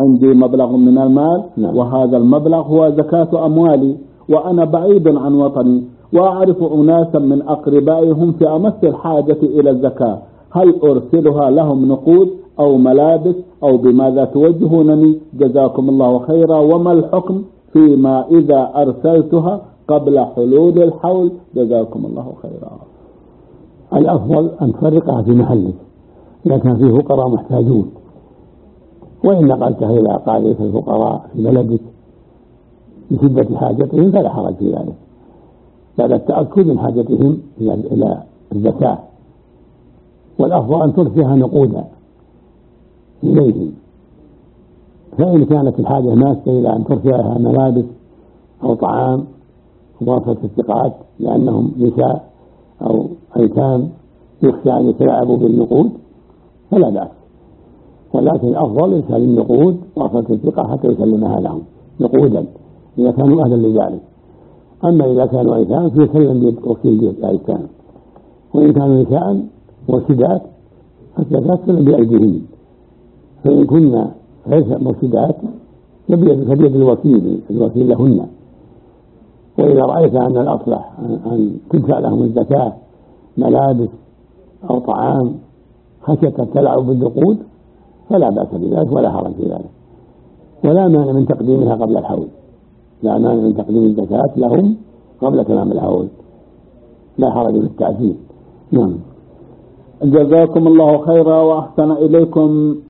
عندي مبلغ من المال وهذا المبلغ هو زكاة أموالي وأنا بعيد عن وطني وأعرف أناسا من أقربائهم في أمس الحاجة إلى الزكاة، هل أرسلها لهم نقود أو ملابس أو بماذا توجهونني؟ جزاكم الله خيرا. وما الحكم فيما إذا أرسلتها قبل حلول الحول؟ جزاكم الله خيرا. الأفضل أن تفرقها في محلك إذا كان فيه فقراء محتاجون، وإن نقلتها إلى قاعدة الفقراء في بلدك لشدة حاجتهم فلا حرج في ذلك بعد التأكد من حاجتهم إلى الزكاة. والأفضل أن ترسلها نقودا إليهم، فإن كانت الحاجة ماسة إلى أن ترسلها ملابس أو طعام ووافة الثقات لأنهم نساء أو أيتام يخشى أن يتلاعبوا بالنقود فلا بأس، ولكن الأفضل إرسال النقود ووافة الثقة حتى يسلمها لهم نقودا إذا كانوا أهلا لذلك. أما إذا كانوا أيتام فيسلم بوكيل الأيتام، وإن كانوا نساء مرشدات فالزكاة تسلم بأيديهن، فإن كنا غير مرشدات فبيد الوكيل لهن. وإذا رأيت أن الأصلح أن تدفع لهم الزكاة ملابس أو طعام خشية التلاعب بالنقود فلا بأس بذلك ولا حرج في ذلك، ولا مانع من تقديمها قبل الحول، لا مانع من تقديم الزكاة لهم قبل تمام الحول، لا حرج في التعجيل. نعم. جزاكم الله خيرا وأحسن إليكم.